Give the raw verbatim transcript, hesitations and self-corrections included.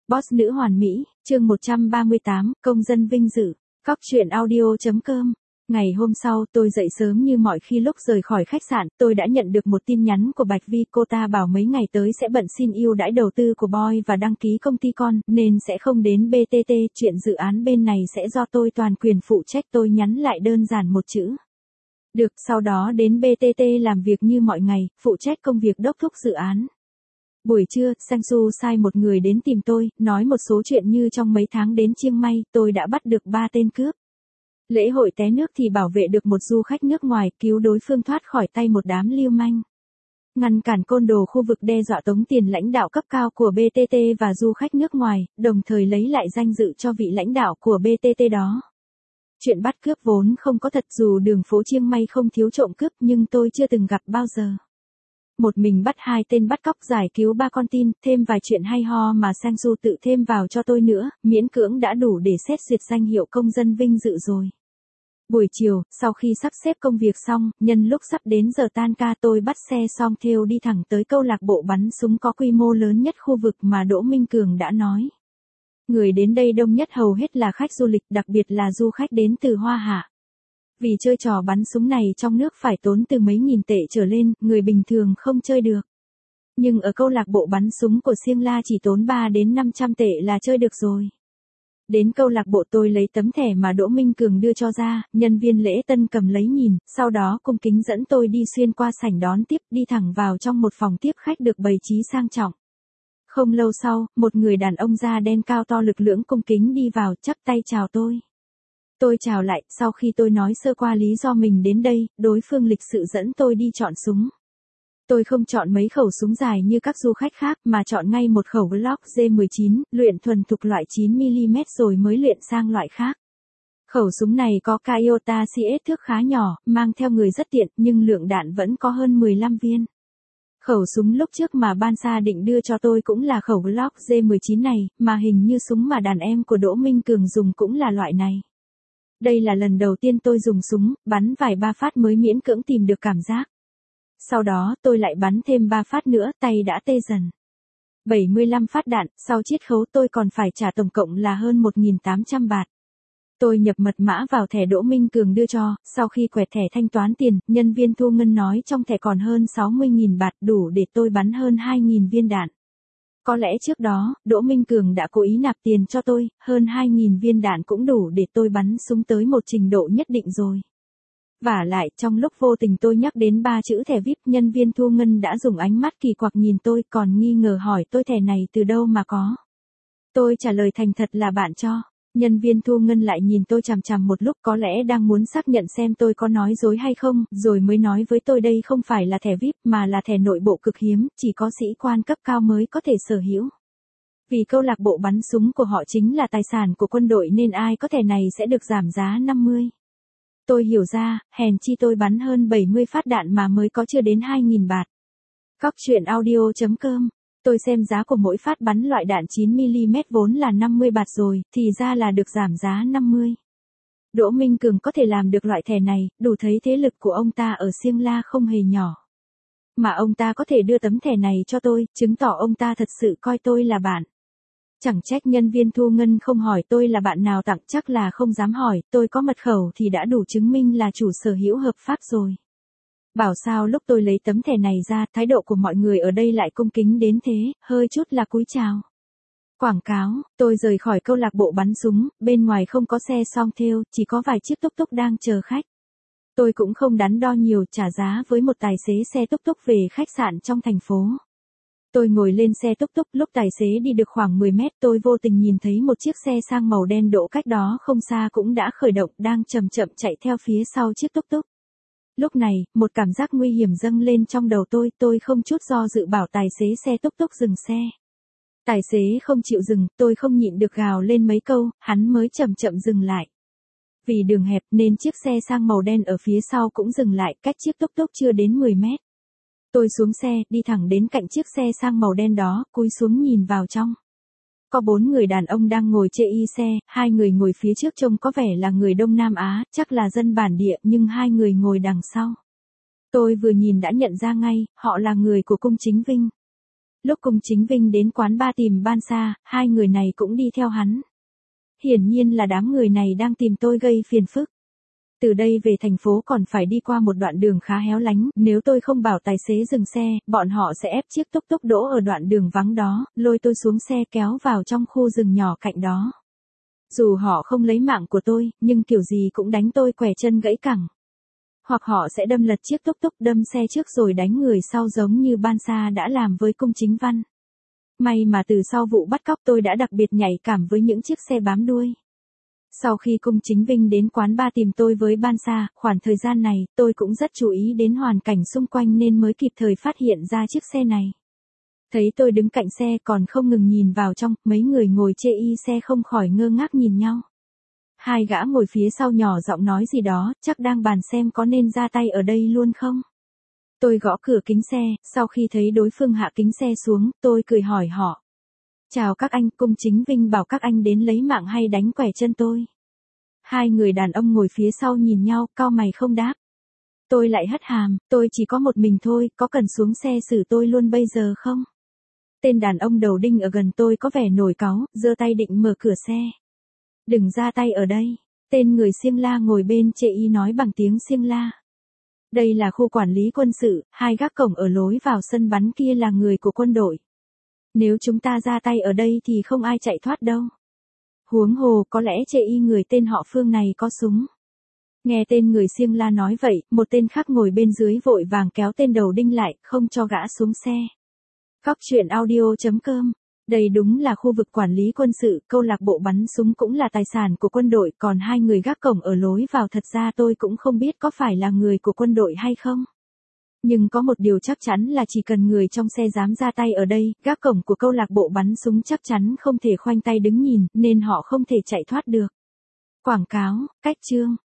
Boss nữ hoàn mỹ, chương một trăm ba mươi tám, công dân vinh dự. Cóc truyện audio chấm com. Ngày hôm sau, tôi dậy sớm như mọi khi. Lúc rời khỏi khách sạn, tôi đã nhận được một tin nhắn của Bạch Vi. Cô ta bảo mấy ngày tới sẽ bận xin ưu đãi đầu tư của Boy và đăng ký công ty con, nên sẽ không đến bê tê tê. Chuyện dự án bên này sẽ do tôi toàn quyền phụ trách. Tôi nhắn lại đơn giản một chữ. Được, sau đó đến bê tê tê làm việc như mọi ngày, phụ trách công việc đốc thúc dự án. Buổi trưa, Sangsu sai một người đến tìm tôi, nói một số chuyện như trong mấy tháng đến Chiang Mai, tôi đã bắt được ba tên cướp. Lễ hội té nước thì bảo vệ được một du khách nước ngoài, cứu đối phương thoát khỏi tay một đám lưu manh. Ngăn cản côn đồ khu vực đe dọa tống tiền lãnh đạo cấp cao của bê tê tê và du khách nước ngoài, đồng thời lấy lại danh dự cho vị lãnh đạo của bê tê tê đó. Chuyện bắt cướp vốn không có thật, dù đường phố Chiang Mai không thiếu trộm cướp nhưng tôi chưa từng gặp bao giờ. Một mình bắt hai tên bắt cóc, giải cứu ba con tin, thêm vài chuyện hay ho mà Sangsu tự thêm vào cho tôi nữa, miễn cưỡng đã đủ để xét duyệt danh hiệu công dân vinh dự rồi. Buổi chiều, sau khi sắp xếp công việc xong, nhân lúc sắp đến giờ tan ca tôi bắt xe Song Thêu đi thẳng tới câu lạc bộ bắn súng có quy mô lớn nhất khu vực mà Đỗ Minh Cường đã nói. Người đến đây đông nhất hầu hết là khách du lịch, đặc biệt là du khách đến từ Hoa Hạ. Vì chơi trò bắn súng này trong nước phải tốn từ mấy nghìn tệ trở lên, người bình thường không chơi được. Nhưng ở câu lạc bộ bắn súng của Siêng La chỉ tốn ba đến năm trăm tệ là chơi được rồi. Đến câu lạc bộ tôi lấy tấm thẻ mà Đỗ Minh Cường đưa cho ra, nhân viên lễ tân cầm lấy nhìn, sau đó cung kính dẫn tôi đi xuyên qua sảnh đón tiếp, đi thẳng vào trong một phòng tiếp khách được bày trí sang trọng. Không lâu sau, một người đàn ông da đen cao to lực lưỡng cung kính đi vào, chắp tay chào tôi. Tôi chào lại, sau khi tôi nói sơ qua lý do mình đến đây, đối phương lịch sự dẫn tôi đi chọn súng. Tôi không chọn mấy khẩu súng dài như các du khách khác mà chọn ngay một khẩu Glock G mười chín, luyện thuần thục loại chín mi li mét rồi mới luyện sang loại khác. Khẩu súng này có Toyota xê ét thước khá nhỏ, mang theo người rất tiện nhưng lượng đạn vẫn có hơn mười lăm viên. Khẩu súng lúc trước mà Ban Sa định đưa cho tôi cũng là khẩu Glock G mười chín này, mà hình như súng mà đàn em của Đỗ Minh Cường dùng cũng là loại này. Đây là lần đầu tiên tôi dùng súng, bắn vài ba phát mới miễn cưỡng tìm được cảm giác. Sau đó tôi lại bắn thêm ba phát nữa, tay đã tê dần. bảy mươi lăm phát đạn, sau chiết khấu tôi còn phải trả tổng cộng là hơn một nghìn tám trăm bạt. Tôi nhập mật mã vào thẻ Đỗ Minh Cường đưa cho, sau khi quẹt thẻ thanh toán tiền, nhân viên thu ngân nói trong thẻ còn hơn sáu mươi nghìn bạt, đủ để tôi bắn hơn hai nghìn viên đạn. Có lẽ trước đó, Đỗ Minh Cường đã cố ý nạp tiền cho tôi, hơn hai nghìn viên đạn cũng đủ để tôi bắn súng tới một trình độ nhất định rồi. Vả lại, trong lúc vô tình tôi nhắc đến ba chữ thẻ vi ai pi, nhân viên thu ngân đã dùng ánh mắt kỳ quặc nhìn tôi, còn nghi ngờ hỏi tôi thẻ này từ đâu mà có. Tôi trả lời thành thật là bạn cho. Nhân viên thu ngân lại nhìn tôi chằm chằm một lúc, có lẽ đang muốn xác nhận xem tôi có nói dối hay không, rồi mới nói với tôi đây không phải là thẻ vi ai pi mà là thẻ nội bộ cực hiếm, chỉ có sĩ quan cấp cao mới có thể sở hữu. Vì câu lạc bộ bắn súng của họ chính là tài sản của quân đội nên ai có thẻ này sẽ được giảm giá năm mươi. Tôi hiểu ra, hèn chi tôi bắn hơn bảy mươi phát đạn mà mới có chưa đến hai nghìn bạt. Cóc truyện audio chấm com. Tôi xem giá của mỗi phát bắn loại đạn chín mi li mét vốn là năm mươi bạt rồi, thì ra là được giảm giá năm mươi. Đỗ Minh Cường có thể làm được loại thẻ này, đủ thấy thế lực của ông ta ở Siêng La không hề nhỏ. Mà ông ta có thể đưa tấm thẻ này cho tôi, chứng tỏ ông ta thật sự coi tôi là bạn. Chẳng trách nhân viên thu ngân không hỏi tôi là bạn nào tặng, chắc là không dám hỏi, tôi có mật khẩu thì đã đủ chứng minh là chủ sở hữu hợp pháp rồi. Bảo sao lúc tôi lấy tấm thẻ này ra, thái độ của mọi người ở đây lại cung kính đến thế, hơi chút là cúi chào. Quảng cáo, tôi rời khỏi câu lạc bộ bắn súng, bên ngoài không có xe Song Thêu, chỉ có vài chiếc túc túc đang chờ khách. Tôi cũng không đắn đo nhiều, trả giá với một tài xế xe túc túc về khách sạn trong thành phố. Tôi ngồi lên xe túc túc, lúc tài xế đi được khoảng mười mét tôi vô tình nhìn thấy một chiếc xe sang màu đen đỗ cách đó không xa cũng đã khởi động, đang chậm chậm chạy theo phía sau chiếc túc túc. Lúc này, một cảm giác nguy hiểm dâng lên trong đầu tôi, tôi không chút do dự bảo tài xế xe túc túc dừng xe. Tài xế không chịu dừng, tôi không nhịn được gào lên mấy câu, hắn mới chậm chậm dừng lại. Vì đường hẹp nên chiếc xe sang màu đen ở phía sau cũng dừng lại, cách chiếc túc túc chưa đến mười mét. Tôi xuống xe, đi thẳng đến cạnh chiếc xe sang màu đen đó, cúi xuống nhìn vào trong. Có bốn người đàn ông đang ngồi chê y xe, hai người ngồi phía trước trông có vẻ là người Đông Nam Á, chắc là dân bản địa, nhưng hai người ngồi đằng sau. Tôi vừa nhìn đã nhận ra ngay, họ là người của cung Chính Vinh. Lúc Cung Chính Vinh đến quán bar tìm Ban Sa, hai người này cũng đi theo hắn. Hiển nhiên là đám người này đang tìm tôi gây phiền phức. Từ đây về thành phố còn phải đi qua một đoạn đường khá héo lánh, nếu tôi không bảo tài xế dừng xe, bọn họ sẽ ép chiếc túc túc đỗ ở đoạn đường vắng đó, lôi tôi xuống xe kéo vào trong khu rừng nhỏ cạnh đó. Dù họ không lấy mạng của tôi, nhưng kiểu gì cũng đánh tôi quẻ chân gãy cẳng. Hoặc họ sẽ đâm lật chiếc túc túc, đâm xe trước rồi đánh người sau giống như Ban Sa đã làm với Cung Chính Văn. May mà từ sau vụ bắt cóc tôi đã đặc biệt nhạy cảm với những chiếc xe bám đuôi. Sau khi Cung Chính Vinh đến quán bar tìm tôi với Ban Sa, khoảng thời gian này, tôi cũng rất chú ý đến hoàn cảnh xung quanh nên mới kịp thời phát hiện ra chiếc xe này. Thấy tôi đứng cạnh xe còn không ngừng nhìn vào trong, mấy người ngồi chê y xe không khỏi ngơ ngác nhìn nhau. Hai gã ngồi phía sau nhỏ giọng nói gì đó, chắc đang bàn xem có nên ra tay ở đây luôn không. Tôi gõ cửa kính xe, sau khi thấy đối phương hạ kính xe xuống, tôi cười hỏi họ. Chào các anh, Cung Chính Vinh bảo các anh đến lấy mạng hay đánh quẻ chân tôi. Hai người đàn ông ngồi phía sau nhìn nhau, cau mày không đáp. Tôi lại hất hàm, tôi chỉ có một mình thôi, có cần xuống xe xử tôi luôn bây giờ không? Tên đàn ông đầu đinh ở gần tôi có vẻ nổi cáu, giơ tay định mở cửa xe. Đừng ra tay ở đây, tên người Xiêng La ngồi bên chê y nói bằng tiếng Xiêng La. Đây là khu quản lý quân sự, hai gác cổng ở lối vào sân bắn kia là người của quân đội. Nếu chúng ta ra tay ở đây thì không ai chạy thoát đâu. Huống hồ có lẽ chê y người tên họ Phương này có súng. Nghe tên người Xiêng La nói vậy, một tên khác ngồi bên dưới vội vàng kéo tên đầu đinh lại, không cho gã xuống xe. Cóc truyện audio chấm com. Đây đúng là khu vực quản lý quân sự, câu lạc bộ bắn súng cũng là tài sản của quân đội, còn hai người gác cổng ở lối vào thật ra tôi cũng không biết có phải là người của quân đội hay không. Nhưng có một điều chắc chắn là chỉ cần người trong xe dám ra tay ở đây, gác cổng của câu lạc bộ bắn súng chắc chắn không thể khoanh tay đứng nhìn, nên họ không thể chạy thoát được. Quảng cáo, cách chương.